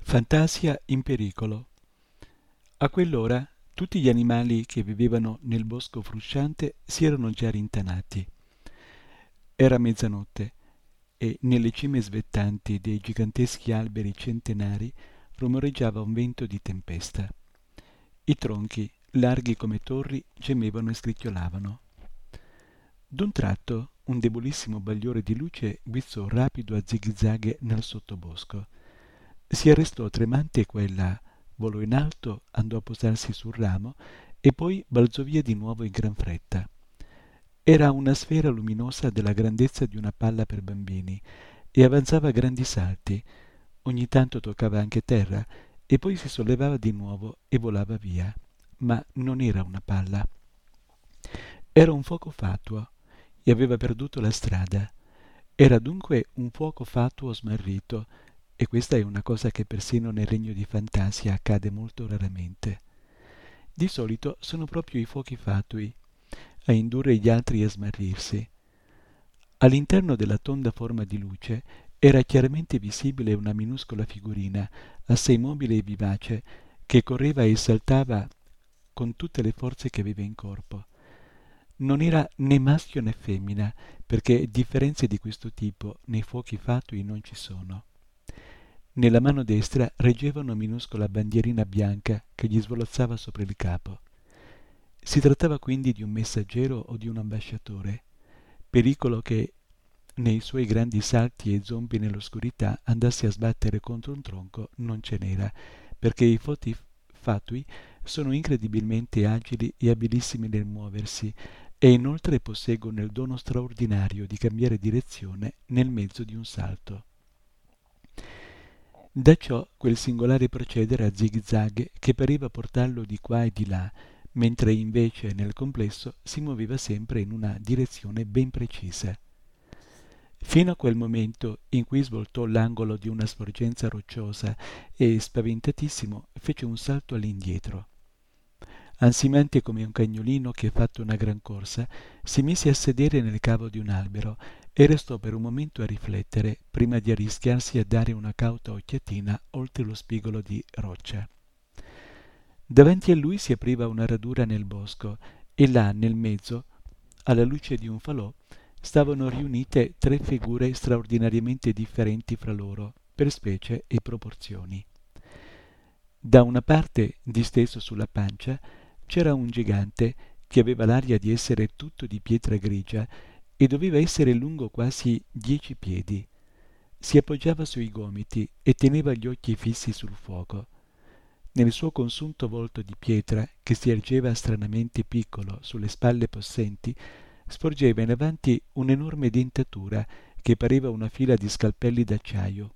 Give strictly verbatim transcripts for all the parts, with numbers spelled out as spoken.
Fantasia in pericolo. A quell'ora tutti gli animali che vivevano nel bosco frusciante si erano già rintanati. Era mezzanotte e nelle cime svettanti dei giganteschi alberi centenari rumoreggiava un vento di tempesta. I tronchi, larghi come torri, gemevano e scricchiolavano. D'un tratto un debolissimo bagliore di luce guizzò rapido a zig-zag nel sottobosco. Si arrestò tremante qua e là, volò in alto, andò a posarsi sul ramo e poi balzò via di nuovo in gran fretta. Era una sfera luminosa della grandezza di una palla per bambini e avanzava a grandi salti. Ogni tanto toccava anche terra e poi si sollevava di nuovo e volava via. Ma non era una palla. Era un fuoco fatuo e aveva perduto la strada. Era dunque un fuoco fatuo smarrito, e questa è una cosa che persino nel regno di fantasia accade molto raramente. Di solito sono proprio i fuochi fatui a indurre gli altri a smarrirsi. All'interno della tonda forma di luce era chiaramente visibile una minuscola figurina, assai mobile e vivace, che correva e saltava con tutte le forze che aveva in corpo. Non era né maschio né femmina, perché differenze di questo tipo nei fuochi fatui non ci sono. Nella mano destra reggeva una minuscola bandierina bianca che gli svolazzava sopra il capo. Si trattava quindi di un messaggero o di un ambasciatore, pericolo che nei suoi grandi salti e zombi nell'oscurità andasse a sbattere contro un tronco non ce n'era, perché i foti fatui sono incredibilmente agili e abilissimi nel muoversi e inoltre posseggono il dono straordinario di cambiare direzione nel mezzo di un salto. Da ciò quel singolare procedere a zig-zag che pareva portarlo di qua e di là, mentre invece nel complesso si muoveva sempre in una direzione ben precisa. Fino a quel momento in cui svoltò l'angolo di una sporgenza rocciosa e, spaventatissimo, fece un salto all'indietro. Ansimante come un cagnolino che ha fatto una gran corsa, si mise a sedere nel cavo di un albero e restò per un momento a riflettere prima di arrischiarsi a dare una cauta occhiatina oltre lo spigolo di roccia. Davanti a lui si apriva una radura nel bosco e là nel mezzo, alla luce di un falò, stavano riunite tre figure straordinariamente differenti fra loro per specie e proporzioni. Da una parte, disteso sulla pancia, c'era un gigante che aveva l'aria di essere tutto di pietra grigia e doveva essere lungo quasi dieci piedi. Si appoggiava sui gomiti e teneva gli occhi fissi sul fuoco. Nel suo consunto volto di pietra, che si ergeva stranamente piccolo sulle spalle possenti, sporgeva in avanti un'enorme dentatura che pareva una fila di scalpelli d'acciaio.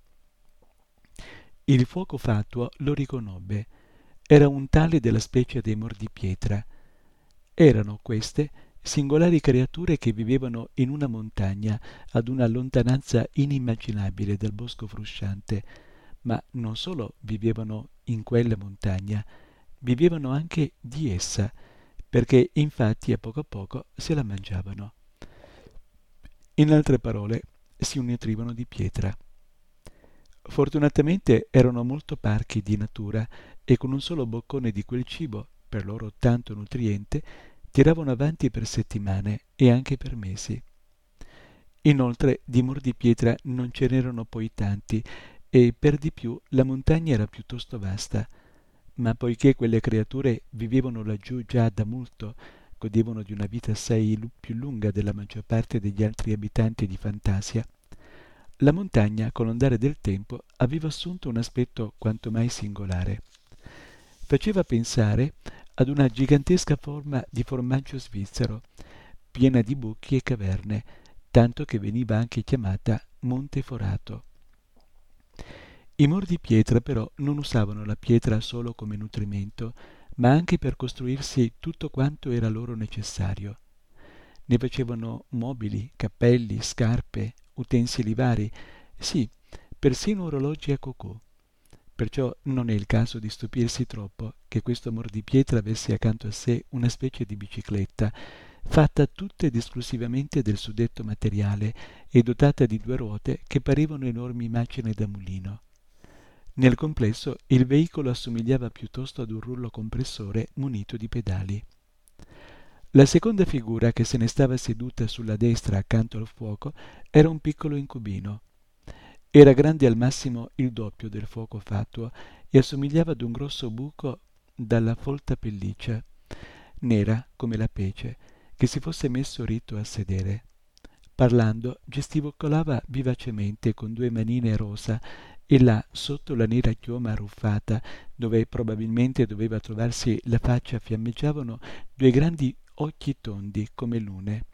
Il fuoco fatuo lo riconobbe. Era un tale della specie dei mordipietra. Erano queste singolari creature che vivevano in una montagna ad una lontananza inimmaginabile dal bosco frusciante, ma non solo vivevano in quella montagna, vivevano anche di essa, perché infatti a poco a poco se la mangiavano. In altre parole, si nutrivano di pietra. Fortunatamente erano molto parchi di natura e con un solo boccone di quel cibo, per loro tanto nutriente, tiravano avanti per settimane e anche per mesi. Inoltre di mordipietra non ce n'erano poi tanti e per di più la montagna era piuttosto vasta, ma poiché quelle creature vivevano laggiù già da molto, godevano di una vita assai lu- più lunga della maggior parte degli altri abitanti di Fantasia, la montagna, con l'andare del tempo, aveva assunto un aspetto quanto mai singolare. Faceva pensare ad una gigantesca forma di formaggio svizzero, piena di buchi e caverne, tanto che veniva anche chiamata Monte Forato. I mordipietra però non usavano la pietra solo come nutrimento, ma anche per costruirsi tutto quanto era loro necessario. Ne facevano mobili, cappelli, scarpe, utensili vari, sì, persino orologi a cocò. Perciò non è il caso di stupirsi troppo che questo mordipietra avesse accanto a sé una specie di bicicletta, fatta tutta ed esclusivamente del suddetto materiale e dotata di due ruote che parevano enormi macine da mulino. Nel complesso il veicolo assomigliava piuttosto ad un rullo compressore munito di pedali. La seconda figura, che se ne stava seduta sulla destra accanto al fuoco, era un piccolo incubino. Era grande al massimo il doppio del fuoco fatuo e assomigliava ad un grosso buco dalla folta pelliccia, nera come la pece, che si fosse messo ritto a sedere. Parlando, gesticolava vivacemente con due manine rosa e là, sotto la nera chioma arruffata, dove probabilmente doveva trovarsi la faccia, fiammeggiavano due grandi occhi tondi come lune.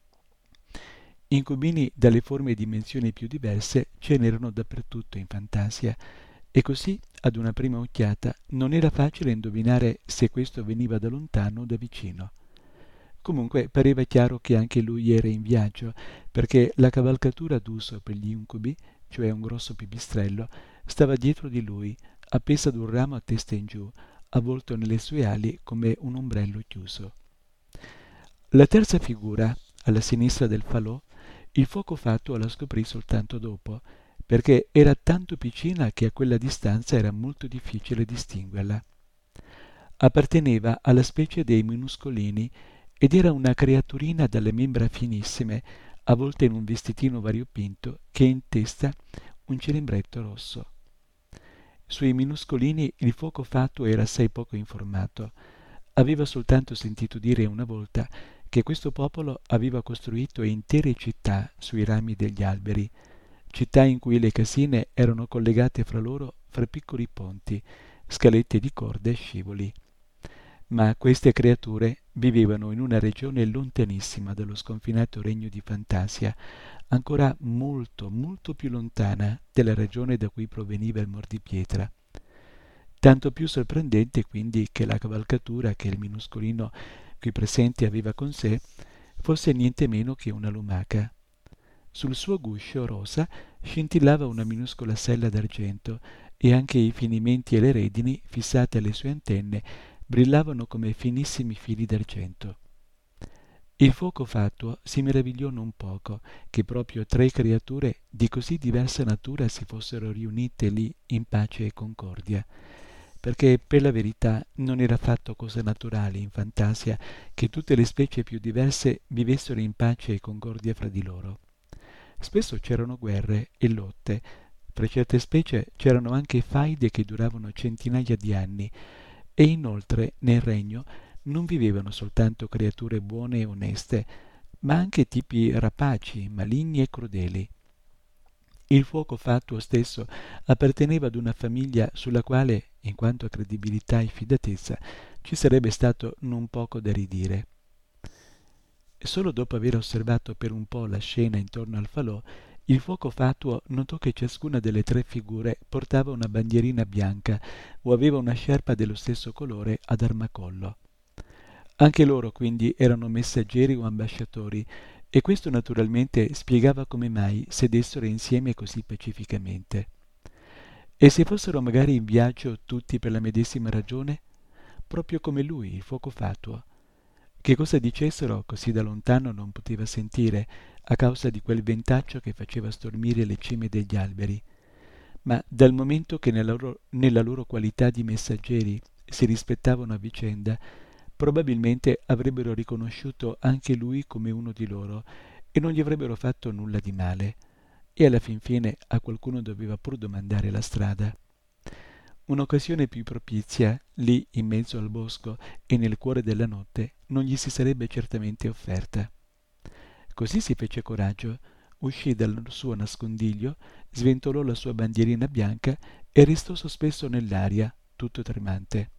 Incubini dalle forme e dimensioni più diverse ce n'erano dappertutto in Fantasia, e così, ad una prima occhiata, non era facile indovinare se questo veniva da lontano o da vicino. Comunque pareva chiaro che anche lui era in viaggio, perché la cavalcatura d'uso per gli incubi, cioè un grosso pipistrello, stava dietro di lui, appesa ad un ramo a testa in giù, avvolto nelle sue ali come un ombrello chiuso. La terza figura, alla sinistra del falò, il fuoco fatuo la scoprì soltanto dopo, perché era tanto piccina che a quella distanza era molto difficile distinguerla. Apparteneva alla specie dei minuscolini ed era una creaturina dalle membra finissime, avvolta in un vestitino variopinto che in testa un cilimbretto rosso. Sui minuscolini il fuoco fatuo era assai poco informato. Aveva soltanto sentito dire una volta che questo popolo aveva costruito intere città sui rami degli alberi, città in cui le casine erano collegate fra loro fra piccoli ponti, scalette di corda e scivoli. Ma queste creature vivevano in una regione lontanissima dallo sconfinato regno di Fantasia, ancora molto, molto più lontana della regione da cui proveniva il mordipietra. Tanto più sorprendente quindi che la cavalcatura che il minuscolino qui presente aveva con sé fosse niente meno che una lumaca. Sul suo guscio rosa scintillava una minuscola sella d'argento e anche i finimenti e le redini fissate alle sue antenne brillavano come finissimi fili d'argento. Il fuoco fatuo si meravigliò non poco che proprio tre creature di così diversa natura si fossero riunite lì in pace e concordia, perché per la verità non era affatto cosa naturale in Fantasia che tutte le specie più diverse vivessero in pace e concordia fra di loro. Spesso c'erano guerre e lotte, fra certe specie c'erano anche faide che duravano centinaia di anni, e inoltre nel regno non vivevano soltanto creature buone e oneste, ma anche tipi rapaci, maligni e crudeli. Il fuoco fatuo stesso apparteneva ad una famiglia sulla quale, in quanto a credibilità e fidatezza, ci sarebbe stato non poco da ridire. Solo dopo aver osservato per un po' la scena intorno al falò, il fuoco fatuo notò che ciascuna delle tre figure portava una bandierina bianca o aveva una sciarpa dello stesso colore ad armacollo. Anche loro quindi erano messaggeri o ambasciatori, e questo naturalmente spiegava come mai sedessero insieme così pacificamente. E se fossero magari in viaggio tutti per la medesima ragione? Proprio come lui, il fuoco fatuo. Che cosa dicessero così da lontano non poteva sentire, a causa di quel ventaccio che faceva stormire le cime degli alberi. Ma dal momento che nella loro, nella loro qualità di messaggeri si rispettavano a vicenda, probabilmente avrebbero riconosciuto anche lui come uno di loro e non gli avrebbero fatto nulla di male. E alla fin fine a qualcuno doveva pur domandare la strada. Un'occasione più propizia, lì in mezzo al bosco e nel cuore della notte, non gli si sarebbe certamente offerta. Così si fece coraggio, uscì dal suo nascondiglio, sventolò la sua bandierina bianca e restò sospeso nell'aria, tutto tremante.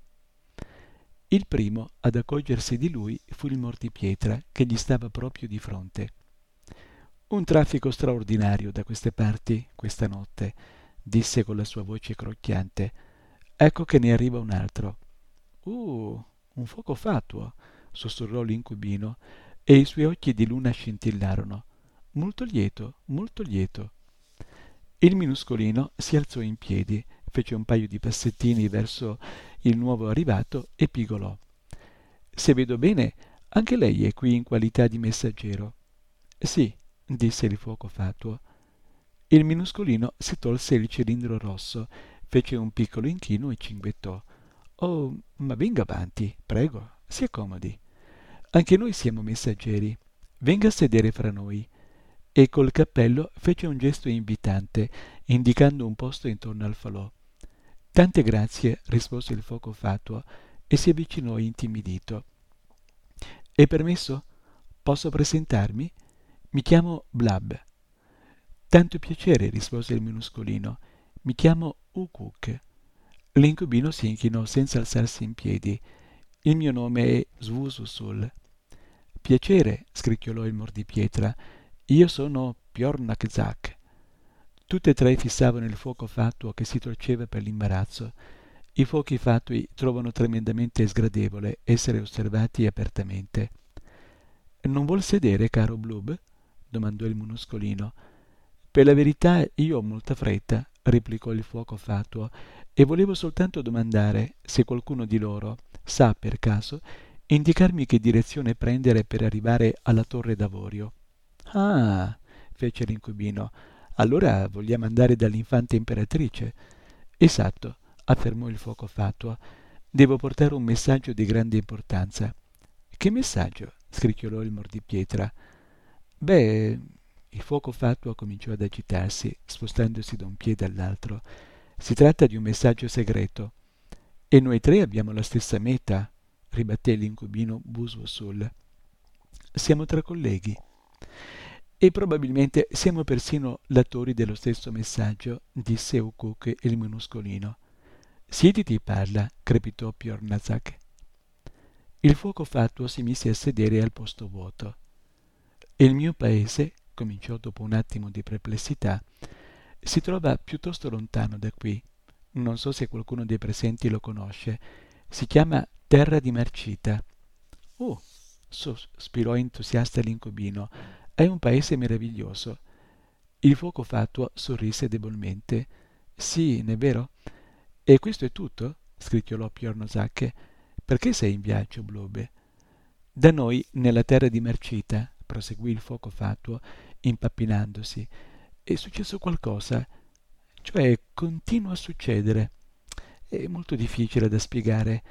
Il primo ad accorgersi di lui fu il mordipietra, che gli stava proprio di fronte. «Un traffico straordinario da queste parti, questa notte», disse con la sua voce crocchiante. «Ecco che ne arriva un altro». «Uh, un fuoco fatuo», sussurrò l'incubino, e i suoi occhi di luna scintillarono. «Molto lieto, molto lieto». Il minuscolino si alzò in piedi, fece un paio di passettini verso il nuovo arrivato e pigolò. «Se vedo bene, anche lei è qui in qualità di messaggero». «Sì», disse il fuoco fatuo. Il minuscolino si tolse il cilindro rosso, Fece un piccolo inchino e cinguettò. «Oh, ma venga avanti, prego, si accomodi. Anche noi siamo messaggeri. Venga a sedere fra noi». E col cappello fece un gesto invitante, indicando un posto intorno al falò. «Tante grazie», rispose il fuoco fatuo, e si avvicinò intimidito. «È permesso? Posso presentarmi? Mi chiamo Blab». «Tanto piacere», rispose il minuscolino. «Mi chiamo Ukuk». L'incubino si inchinò senza alzarsi in piedi. «Il mio nome è Svusvusul». «Piacere», scricchiolò il mordipietra. «Io sono Pjornakzak». Tutte e tre fissavano il fuoco fatuo che si torceva per l'imbarazzo. I fuochi fatui trovano tremendamente sgradevole essere osservati apertamente. «Non vuol sedere, caro Blub?» domandò il minuscolino. «Per la verità io ho molta fretta», replicò il fuoco fatuo, «e volevo soltanto domandare se qualcuno di loro sa, per caso, indicarmi che direzione prendere per arrivare alla torre d'avorio». «Ah», fece l'incubino, «allora vogliamo andare dall'infanta imperatrice». «Esatto», affermò il fuoco fatuo. «Devo portare un messaggio di grande importanza». «Che messaggio?» scricchiolò il mordipietra. «Beh...» Il fuoco fatuo cominciò ad agitarsi, spostandosi da un piede all'altro. «Si tratta di un messaggio segreto». «E noi tre abbiamo la stessa meta», ribatté l'incubino Buswosul. «Siamo tra colleghi». «E probabilmente siamo persino latori dello stesso messaggio», disse Ukuk il minuscolino. «Siediti e parla», crepitò Pjornazak. Il fuoco fatuo si mise a sedere al posto vuoto. «Il mio paese», cominciò dopo un attimo di perplessità, «si trova piuttosto lontano da qui. Non so se qualcuno dei presenti lo conosce. Si chiama Terra di Marcita». «Oh», sospirò entusiasta l'incubino, «è un paese meraviglioso». Il fuoco fatuo sorrise debolmente. «Sì, n'è vero?» «E questo è tutto?» scricchiolò Pjornozak. «Perché sei in viaggio, Blube?» «Da noi, nella terra di Marcita», proseguì il fuoco fatuo, impappinandosi, «è successo qualcosa, cioè continua a succedere. È molto difficile da spiegare.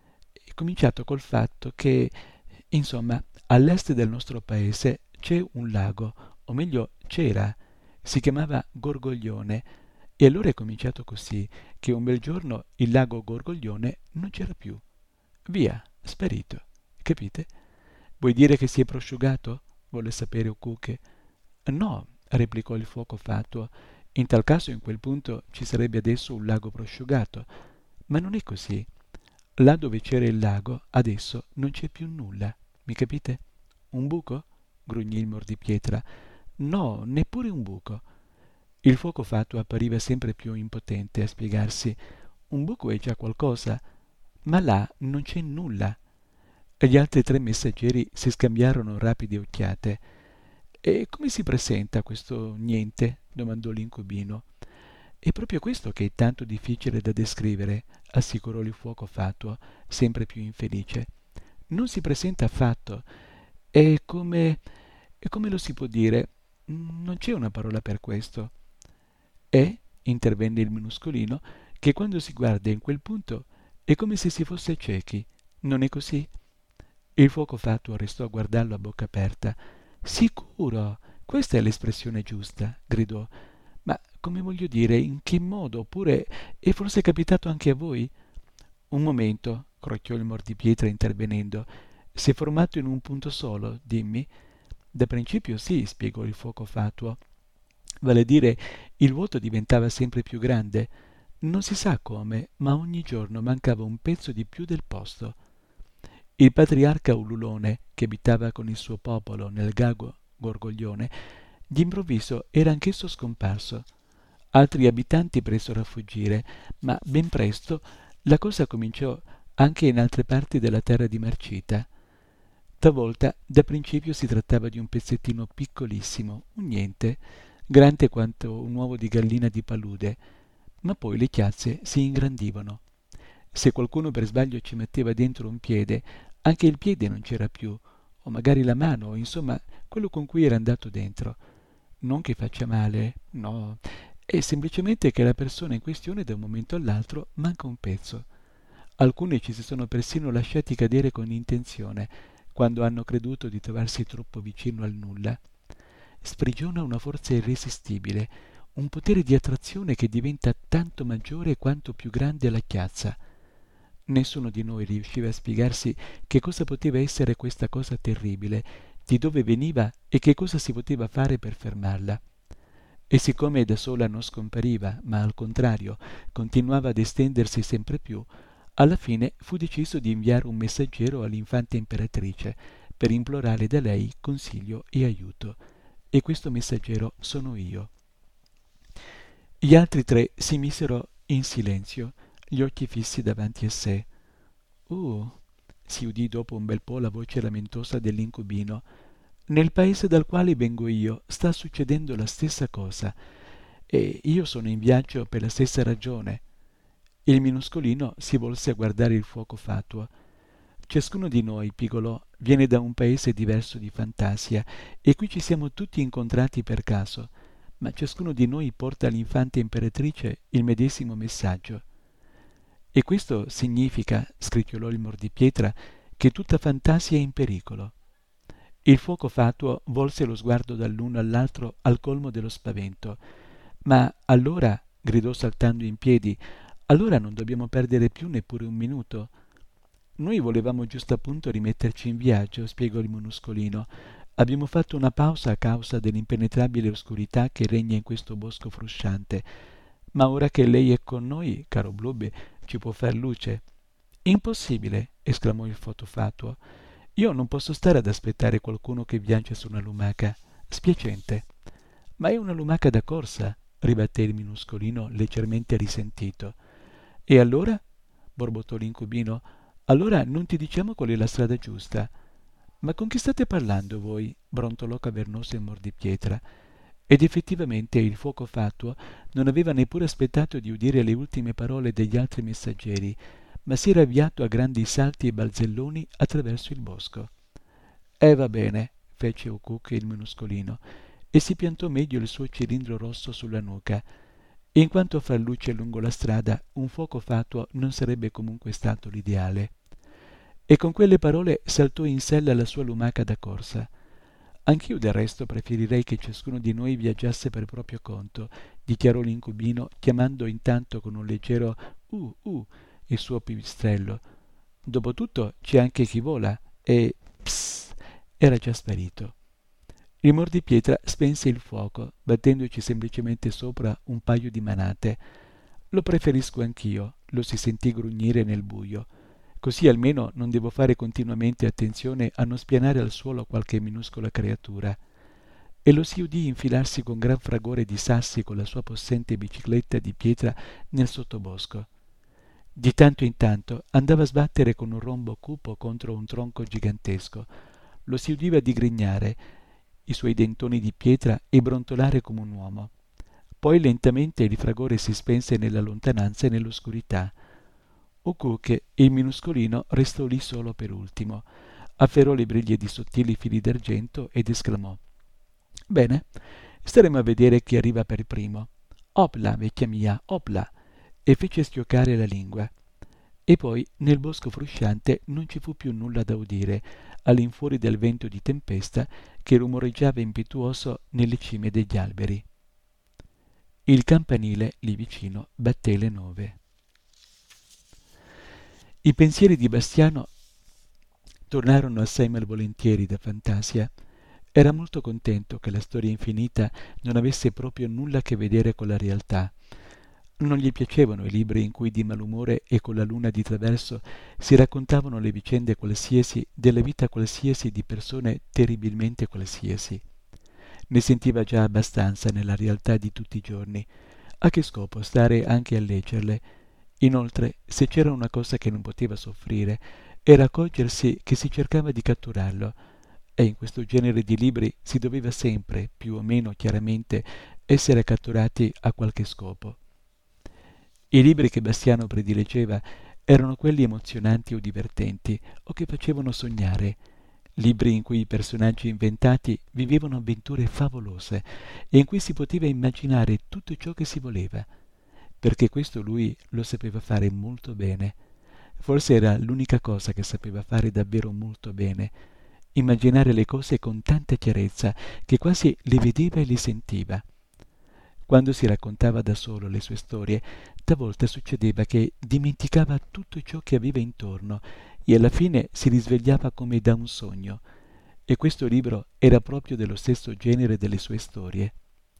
È cominciato col fatto che, insomma, all'est del nostro paese c'è un lago, o meglio c'era, si chiamava Gorgoglione, e allora è cominciato così, che un bel giorno il lago Gorgoglione non c'era più. Via, sparito, capite? Vuoi dire che si è prosciugato?» volle sapere Ukuk. «No», replicò il fuoco fatuo, «in tal caso in quel punto ci sarebbe adesso un lago prosciugato. Ma non è così. Là dove c'era il lago, adesso non c'è più nulla. Mi capite?» «Un buco?» grugnì il mordipietra. «No, neppure un buco». Il fuoco fatuo appariva sempre più impotente a spiegarsi. «Un buco è già qualcosa, ma là non c'è nulla». Gli altri tre messaggeri si scambiarono rapide occhiate. «E come si presenta questo niente?» domandò l'incubino. «È proprio questo che è tanto difficile da descrivere», assicurò il fuoco fatuo, sempre più infelice. «Non si presenta affatto. È come... è come lo si può dire? Non c'è una parola per questo». «È», intervenne il minuscolino, «che quando si guarda in quel punto è come se si fosse ciechi. Non è così?» Il fuoco fatuo restò a guardarlo a bocca aperta. «Sicuro, questa è l'espressione giusta», gridò. «Ma come voglio dire, in che modo? Oppure è forse capitato anche a voi?» «Un momento», crocchiò il mordipietra intervenendo. «Si è formato in un punto solo, dimmi?» «Da principio sì», spiegò il fuoco fatuo. «Vale a dire, il vuoto diventava sempre più grande. Non si sa come, ma ogni giorno mancava un pezzo di più del posto. Il patriarca Ululone, che abitava con il suo popolo nel Gago Gorgoglione, d'improvviso era anch'esso scomparso. Altri abitanti presero a fuggire, ma ben presto la cosa cominciò anche in altre parti della terra di Marcita. Talvolta da principio si trattava di un pezzettino piccolissimo, un niente, grande quanto un uovo di gallina di palude, ma poi le chiazze si ingrandivano. Se qualcuno per sbaglio ci metteva dentro un piede, anche il piede non c'era più, o magari la mano, o insomma quello con cui era andato dentro. Non che faccia male, no, È semplicemente che la persona in questione da un momento all'altro manca un pezzo. Alcuni ci si sono persino lasciati cadere con intenzione, quando hanno creduto di trovarsi troppo vicino al nulla. Sprigiona una forza irresistibile, un potere di attrazione che diventa tanto maggiore quanto più grande la chiazza. Nessuno di noi riusciva a spiegarsi che cosa poteva essere questa cosa terribile, di dove veniva e che cosa si poteva fare per fermarla. E siccome da sola non scompariva, ma al contrario continuava ad estendersi sempre più, alla fine fu deciso di inviare un messaggero all'infanta imperatrice per implorare da lei consiglio e aiuto. E questo messaggero sono io. Gli altri tre si misero in silenzio, gli occhi fissi davanti a sé. Uh, si udì dopo un bel po' la voce lamentosa dell'incubino. Nel paese dal quale vengo io sta succedendo la stessa cosa, e io sono in viaggio per la stessa ragione. Il minuscolino si volse a guardare il fuoco fatuo. Ciascuno di noi, Pigolò, viene da un paese diverso di Fantasia, e qui ci siamo tutti incontrati per caso, ma ciascuno di noi porta all'infanta imperatrice il medesimo messaggio. E questo significa, scricchiolò il Mordipietra, che tutta Fantasia è in pericolo. Il fuoco fatuo volse lo sguardo dall'uno all'altro al colmo dello spavento. Ma allora, gridò saltando in piedi, allora non dobbiamo perdere più neppure un minuto. Noi volevamo giusto appunto rimetterci in viaggio, spiegò il minuscolino. Abbiamo fatto una pausa a causa dell'impenetrabile oscurità che regna in questo bosco frusciante. Ma ora che lei è con noi, caro Blobby, ci può far luce. Impossibile, esclamò il fotofatuo. Io non posso stare ad aspettare qualcuno che viaggia su una lumaca. Spiacente. Ma è una lumaca da corsa, ribatté il minuscolino leggermente risentito. E allora? borbottò l'incubino. Allora non ti diciamo qual è la strada giusta. Ma con chi state parlando voi? brontolò cavernoso il Mordipietra. Ed effettivamente il fuoco fatuo non aveva neppure aspettato di udire le ultime parole degli altri messaggeri, ma si era avviato a grandi salti e balzelloni attraverso il bosco. Eh va bene, fece Ukuk il minuscolino, e si piantò meglio il suo cilindro rosso sulla nuca. In quanto fra luce lungo la strada, un fuoco fatuo non sarebbe comunque stato l'ideale. E con quelle parole saltò in sella la sua lumaca da corsa. Anch'io del resto preferirei che ciascuno di noi viaggiasse per proprio conto, dichiarò l'incubino, chiamando intanto con un leggero uh uh il suo pipistrello. Dopotutto c'è anche chi vola, e psst, era già sparito. Il Mordipietra spense il fuoco, battendoci semplicemente sopra un paio di manate. Lo preferisco anch'io, lo si sentì grugnire nel buio. Così almeno non devo fare continuamente attenzione a non spianare al suolo qualche minuscola creatura. E lo si udì infilarsi con gran fragore di sassi con la sua possente bicicletta di pietra nel sottobosco. Di tanto in tanto andava a sbattere con un rombo cupo contro un tronco gigantesco. Lo si udiva digrignare i suoi dentoni di pietra e brontolare come un uomo. Poi lentamente il fragore si spense nella lontananza e nell'oscurità. Ukuk, il minuscolino, restò lì solo per ultimo. Afferrò le briglie di sottili fili d'argento ed esclamò: «Bene, staremo a vedere chi arriva per primo. Opla, vecchia mia, opla!» e fece schioccare la lingua. E poi nel bosco frusciante non ci fu più nulla da udire, all'infuori del vento di tempesta che rumoreggiava impetuoso nelle cime degli alberi. Il campanile lì vicino batté le nove. I pensieri di Bastiano tornarono assai malvolentieri da Fantasia. Era molto contento che la storia infinita non avesse proprio nulla a che vedere con la realtà. Non gli piacevano i libri in cui di malumore e con la luna di traverso si raccontavano le vicende qualsiasi della vita qualsiasi di persone terribilmente qualsiasi. Ne sentiva già abbastanza nella realtà di tutti i giorni. A che scopo stare anche a leggerle? Inoltre, se c'era una cosa che non poteva soffrire, era accorgersi che si cercava di catturarlo, e in questo genere di libri si doveva sempre, più o meno chiaramente, essere catturati a qualche scopo. I libri che Bastiano prediligeva erano quelli emozionanti o divertenti, o che facevano sognare, libri in cui i personaggi inventati vivevano avventure favolose e in cui si poteva immaginare tutto ciò che si voleva, perché questo lui lo sapeva fare molto bene. Forse era l'unica cosa che sapeva fare davvero molto bene, immaginare le cose con tanta chiarezza che quasi le vedeva e le sentiva. Quando si raccontava da solo le sue storie, talvolta succedeva che dimenticava tutto ciò che aveva intorno e alla fine si risvegliava come da un sogno. E questo libro era proprio dello stesso genere delle sue storie.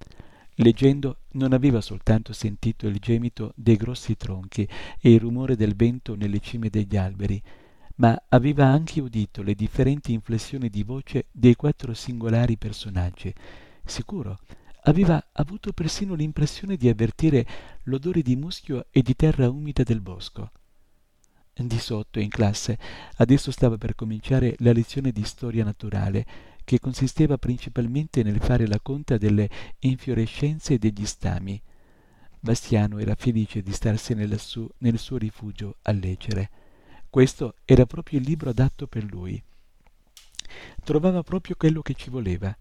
Leggendo non aveva soltanto sentito il gemito dei grossi tronchi e il rumore del vento nelle cime degli alberi, ma aveva anche udito le differenti inflessioni di voce dei quattro singolari personaggi. Sicuro, aveva avuto persino l'impressione di avvertire l'odore di muschio e di terra umida del bosco. Di sotto, in classe, adesso stava per cominciare la lezione di storia naturale, che consisteva principalmente nel fare la conta delle infiorescenze degli stami. Bastiano era felice di starsene lassù nel suo rifugio a leggere. Questo era proprio il libro adatto per lui. Trovava proprio quello che ci voleva.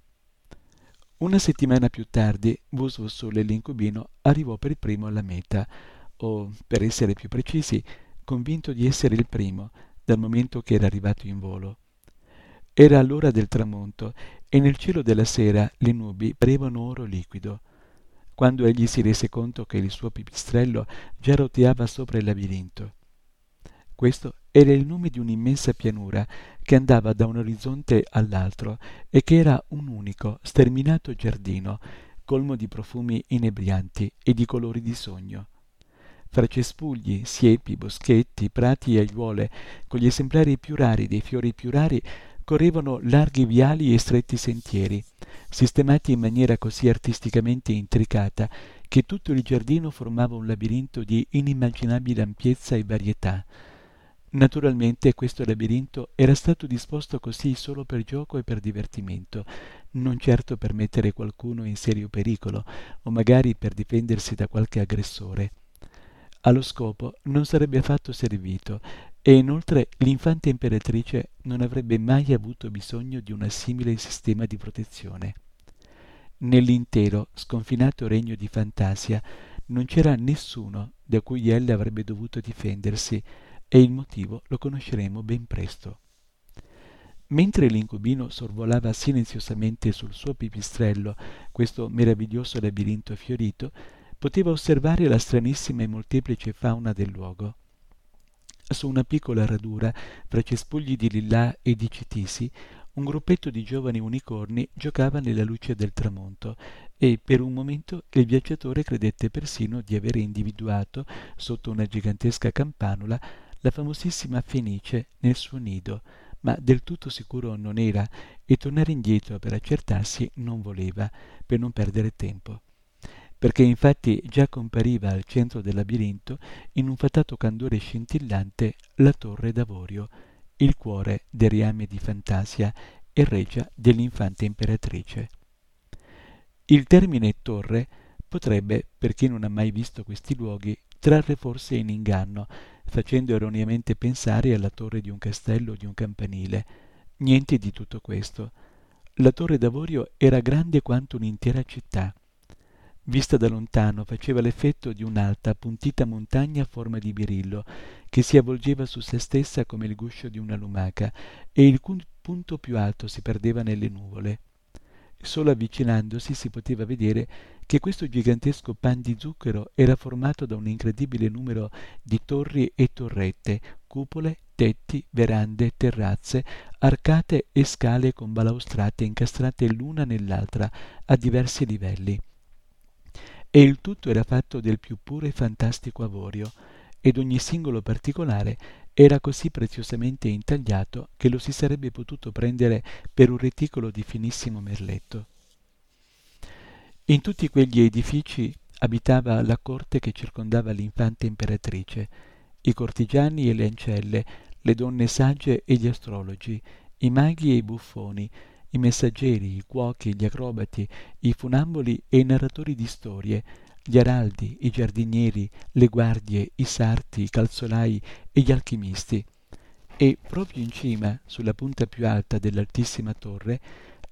Una settimana più tardi, Bus Sole l'incubino arrivò per primo alla meta, o, per essere più precisi, convinto di essere il primo, dal momento che era arrivato in volo. Era l'ora del tramonto e nel cielo della sera le nubi parevano oro liquido. Quando egli si rese conto che il suo pipistrello già roteava sopra il labirinto. Questo era il nome di un'immensa pianura che andava da un orizzonte all'altro e che era un unico, sterminato giardino, colmo di profumi inebrianti e di colori di sogno. Fra cespugli, siepi, boschetti, prati e aiuole, con gli esemplari più rari dei fiori più rari, correvano larghi viali e stretti sentieri, sistemati in maniera così artisticamente intricata che tutto il giardino formava un labirinto di inimmaginabile ampiezza e varietà. Naturalmente questo labirinto era stato disposto così solo per gioco e per divertimento, non certo per mettere qualcuno in serio pericolo o magari per difendersi da qualche aggressore. Allo scopo non sarebbe affatto servito e inoltre l'infanta imperatrice non avrebbe mai avuto bisogno di un simile sistema di protezione. Nell'intero sconfinato regno di Fantasia non c'era nessuno da cui ella avrebbe dovuto difendersi, e il motivo lo conosceremo ben presto. Mentre l'incubino sorvolava silenziosamente sul suo pipistrello questo meraviglioso labirinto fiorito, poteva osservare la stranissima e molteplice fauna del luogo. Su una piccola radura, fra cespugli di lillà e di citisi, un gruppetto di giovani unicorni giocava nella luce del tramonto e per un momento il viaggiatore credette persino di avere individuato, sotto una gigantesca campanola, la famosissima Fenice nel suo nido, ma del tutto sicuro non era e tornare indietro per accertarsi non voleva, per non perdere tempo. Perché infatti già compariva al centro del labirinto, in un fatato candore scintillante, la torre d'avorio, il cuore del reame di Fantasia e reggia dell'infanta imperatrice. Il termine torre potrebbe, per chi non ha mai visto questi luoghi, trarre forse in inganno, facendo erroneamente pensare alla torre di un castello o di un campanile. Niente di tutto questo. La torre d'avorio era grande quanto un'intera città. Vista da lontano faceva l'effetto di un'alta, appuntita montagna a forma di birillo, che si avvolgeva su se stessa come il guscio di una lumaca, e il punto più alto si perdeva nelle nuvole. Solo avvicinandosi si poteva vedere che questo gigantesco pan di zucchero era formato da un incredibile numero di torri e torrette, cupole, tetti, verande, terrazze, arcate e scale con balaustrate incastrate l'una nell'altra a diversi livelli. E il tutto era fatto del più puro e fantastico avorio, ed ogni singolo particolare era così preziosamente intagliato che lo si sarebbe potuto prendere per un reticolo di finissimo merletto. In tutti quegli edifici abitava la corte che circondava l'infanta imperatrice, i cortigiani e le ancelle, le donne sagge e gli astrologi, i maghi e i buffoni, i messaggeri, i cuochi, gli acrobati, i funamboli e i narratori di storie, gli araldi, i giardinieri, le guardie, i sarti, i calzolai e gli alchimisti. e proprio in cima, sulla punta più alta dell'altissima torre,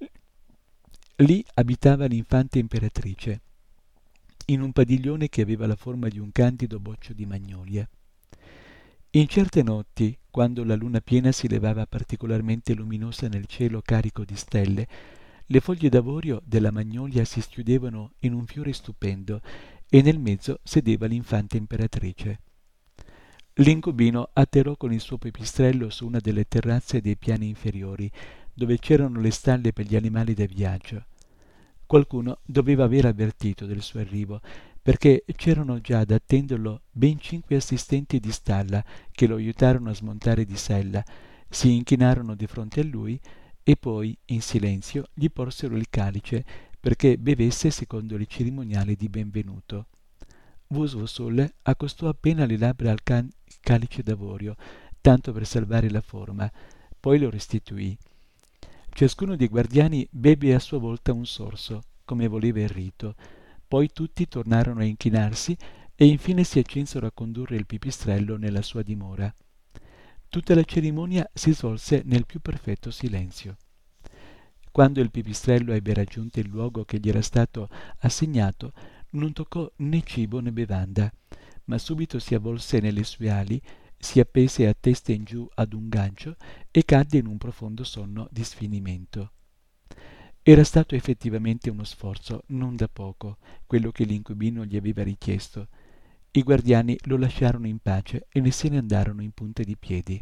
lì abitava l'infanta imperatrice, in un padiglione che aveva la forma di un candido boccio di magnolia. In certe notti, quando la luna piena si levava particolarmente luminosa nel cielo carico di stelle, le foglie d'avorio della magnolia si schiudevano in un fiore stupendo e nel mezzo sedeva l'infanta imperatrice. L'incubino atterrò con il suo pipistrello su una delle terrazze dei piani inferiori, dove c'erano le stalle per gli animali da viaggio. Qualcuno doveva aver avvertito del suo arrivo, perché c'erano già ad attenderlo ben cinque assistenti di stalla che lo aiutarono a smontare di sella, si inchinarono di fronte a lui e poi, in silenzio, gli porsero il calice perché bevesse secondo i cerimoniali di benvenuto. Vusvosol accostò appena le labbra al can- calice d'avorio, tanto per salvare la forma, poi lo restituì. Ciascuno dei guardiani beve a sua volta un sorso, come voleva il rito. Poi tutti tornarono a inchinarsi e infine si accinsero a condurre il pipistrello nella sua dimora. Tutta la cerimonia si svolse nel più perfetto silenzio. Quando il pipistrello ebbe raggiunto il luogo che gli era stato assegnato, non toccò né cibo né bevanda, ma subito si avvolse nelle sue ali, si appese a testa in giù ad un gancio e cadde in un profondo sonno di sfinimento. Era stato effettivamente uno sforzo non da poco, quello che l'incubino gli aveva richiesto. I guardiani lo lasciarono in pace e ne se ne andarono in punta di piedi.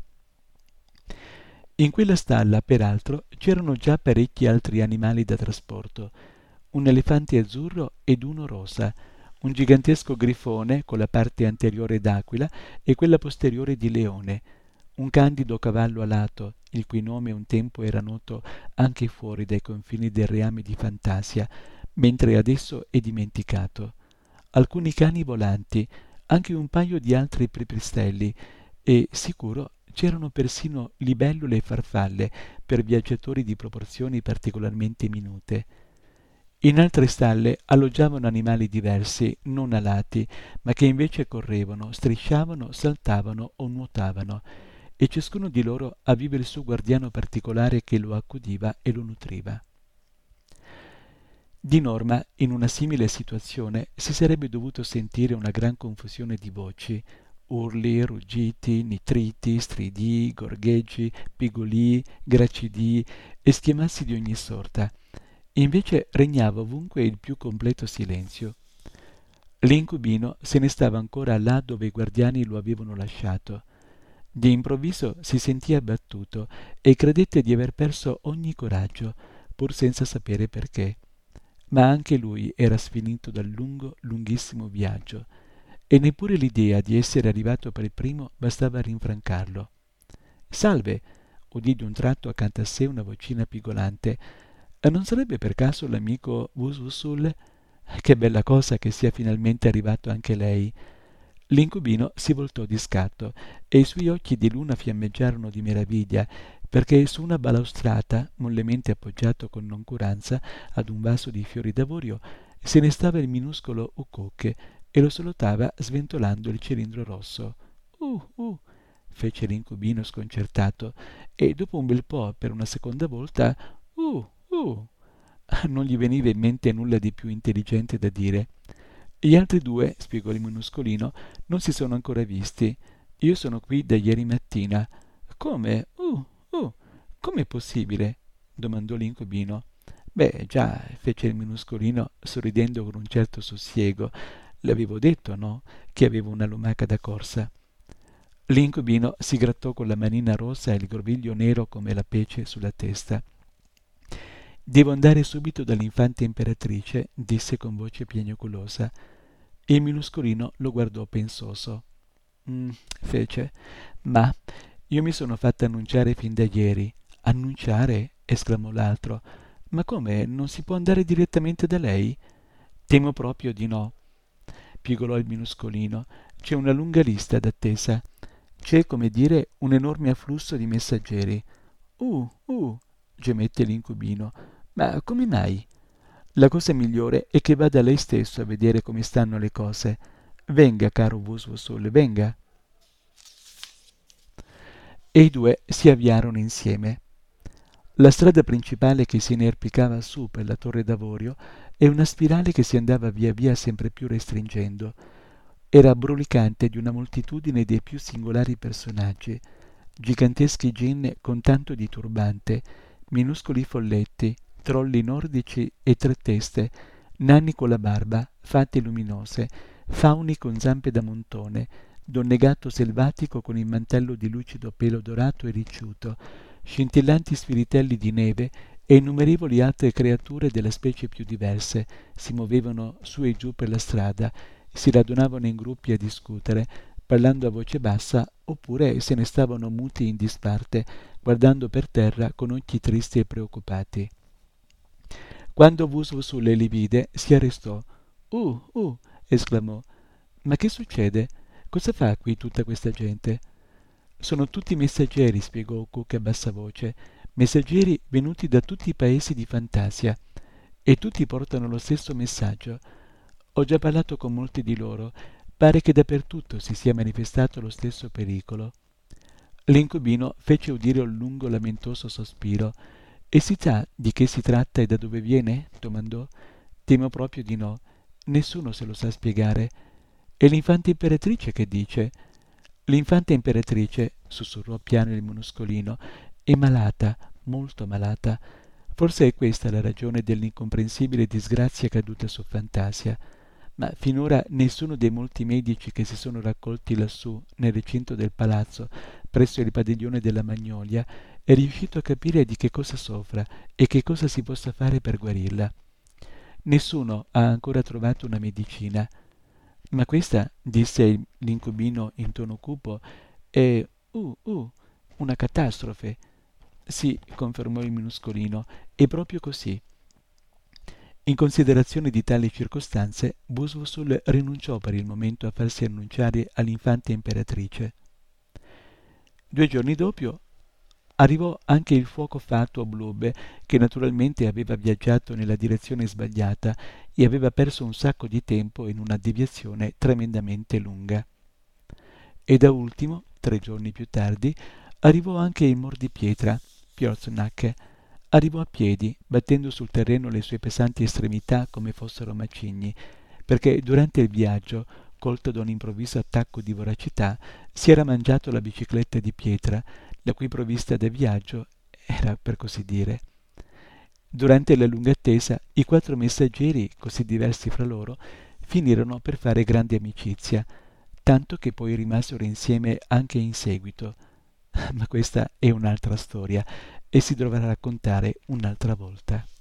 In quella stalla, peraltro, c'erano già parecchi altri animali da trasporto, un elefante azzurro ed uno rosa, un gigantesco grifone con la parte anteriore d'aquila e quella posteriore di leone, un candido cavallo alato, il cui nome un tempo era noto anche fuori dai confini del reame di Fantasia, mentre adesso è dimenticato, alcuni cani volanti, anche un paio di altri pipistrelli e, sicuro, c'erano persino libellule e farfalle per viaggiatori di proporzioni particolarmente minute. In altre stalle alloggiavano animali diversi, non alati, ma che invece correvano, strisciavano, saltavano o nuotavano, e ciascuno di loro aveva il suo guardiano particolare che lo accudiva e lo nutriva. Di norma, in una simile situazione si sarebbe dovuto sentire una gran confusione di voci, urli, ruggiti, nitriti, stridii, gorgheggi, pigolii, gracidii e schiamazzi di ogni sorta. Invece regnava ovunque il più completo silenzio. L'incubino se ne stava ancora là dove i guardiani lo avevano lasciato. Di improvviso si sentì abbattuto e credette di aver perso ogni coraggio, pur senza sapere perché. Ma anche lui era sfinito dal lungo, lunghissimo viaggio, e neppure l'idea di essere arrivato per primo bastava a rinfrancarlo. «Salve!» udì d'un tratto accanto a sé una vocina pigolante. «Non sarebbe per caso l'amico Vusvosol? Che bella cosa che sia finalmente arrivato anche lei!» L'incubino si voltò di scatto e i suoi occhi di luna fiammeggiarono di meraviglia, perché su una balaustrata, mollemente appoggiato con noncuranza ad un vaso di fiori d'avorio, se ne stava il minuscolo Ucocche e lo salutava sventolando il cilindro rosso. «Uh, uh!» fece l'incubino sconcertato, e dopo un bel po', per una seconda volta, «Uh, uh!» Non gli veniva in mente nulla di più intelligente da dire. «Gli altri due», spiegò il minuscolino, «non si sono ancora visti. Io sono qui da ieri mattina». «Come? Uh, uh! Com'è possibile?» domandò l'incubino. «Beh, già», fece il minuscolino, sorridendo con un certo sussiego. «L'avevo detto, no? Che avevo una lumaca da corsa». L'incubino si grattò con la manina rossa e il groviglio nero come la pece sulla testa. «Devo andare subito dall'infanta imperatrice», disse con voce piagnucolosa. Il minuscolino lo guardò pensoso. «Mm», fece. «Ma io mi sono fatta annunciare fin da ieri». «Annunciare?» esclamò l'altro. «Ma come? Non si può andare direttamente da lei?» «Temo proprio di no», pigolò il minuscolino. «C'è una lunga lista d'attesa. C'è, come dire, un enorme afflusso di messaggeri». «Uh, uh», gemette l'incubino. «Ma come mai?» «La cosa migliore è che vada lei stesso a vedere come stanno le cose. Venga, caro Vusvosol, venga». e i due si avviarono insieme. La strada principale che si inerpicava su per la Torre d'Avorio e una spirale che si andava via via sempre più restringendo. Era brulicante di una moltitudine dei più singolari personaggi, giganteschi gin con tanto di turbante, minuscoli folletti, trolli nordici e tre teste, nanni con la barba, fate luminose, fauni con zampe da montone, donne gatto selvatico con il mantello di lucido pelo dorato e ricciuto, scintillanti spiritelli di neve e innumerevoli altre creature delle specie più diverse si muovevano su e giù per la strada, si radunavano in gruppi a discutere, parlando a voce bassa, oppure se ne stavano muti in disparte, guardando per terra con occhi tristi e preoccupati. Quando Wuswusù li vide, si arrestò. «Uh, uh!» esclamò. «Ma che succede? Cosa fa qui tutta questa gente?» «Sono tutti messaggeri», spiegò Cook a bassa voce, «messaggeri venuti da tutti i paesi di Fantasia, e tutti portano lo stesso messaggio. Ho già parlato con molti di loro. Pare che dappertutto si sia manifestato lo stesso pericolo». L'incubino fece udire un lungo lamentoso sospiro. «E si sa di che si tratta e da dove viene?» domandò. «Temo proprio di no. Nessuno se lo sa spiegare. E l'infanta imperatrice che dice?» «L'infanta imperatrice», sussurrò piano il minuscolino, «è malata, molto malata. Forse è questa la ragione dell'incomprensibile disgrazia caduta su Fantasia. Ma finora nessuno dei molti medici che si sono raccolti lassù, nel recinto del palazzo, presso il padiglione della Magnolia, è riuscito a capire di che cosa soffra e che cosa si possa fare per guarirla. Nessuno ha ancora trovato una medicina. Ma questa», disse l'incubino in tono cupo, «è, uh, uh, una catastrofe». «Sì», confermò il minuscolino, «è proprio così». In considerazione di tali circostanze, Buswusul rinunciò per il momento a farsi annunciare all'infanta imperatrice. Due giorni dopo arrivò anche il fuoco fatuo Blube, che naturalmente aveva viaggiato nella direzione sbagliata e aveva perso un sacco di tempo in una deviazione tremendamente lunga. E da ultimo, tre giorni più tardi, arrivò anche il mordipietra, Pjorznacke. Arrivò a piedi, battendo sul terreno le sue pesanti estremità come fossero macigni, perché durante il viaggio, colto da un improvviso attacco di voracità, si era mangiato la bicicletta di pietra, la cui provvista da viaggio era, per così dire. Durante la lunga attesa, i quattro messaggeri, così diversi fra loro, finirono per fare grande amicizia, tanto che poi rimasero insieme anche in seguito. Ma questa è un'altra storia e si dovrà raccontare un'altra volta.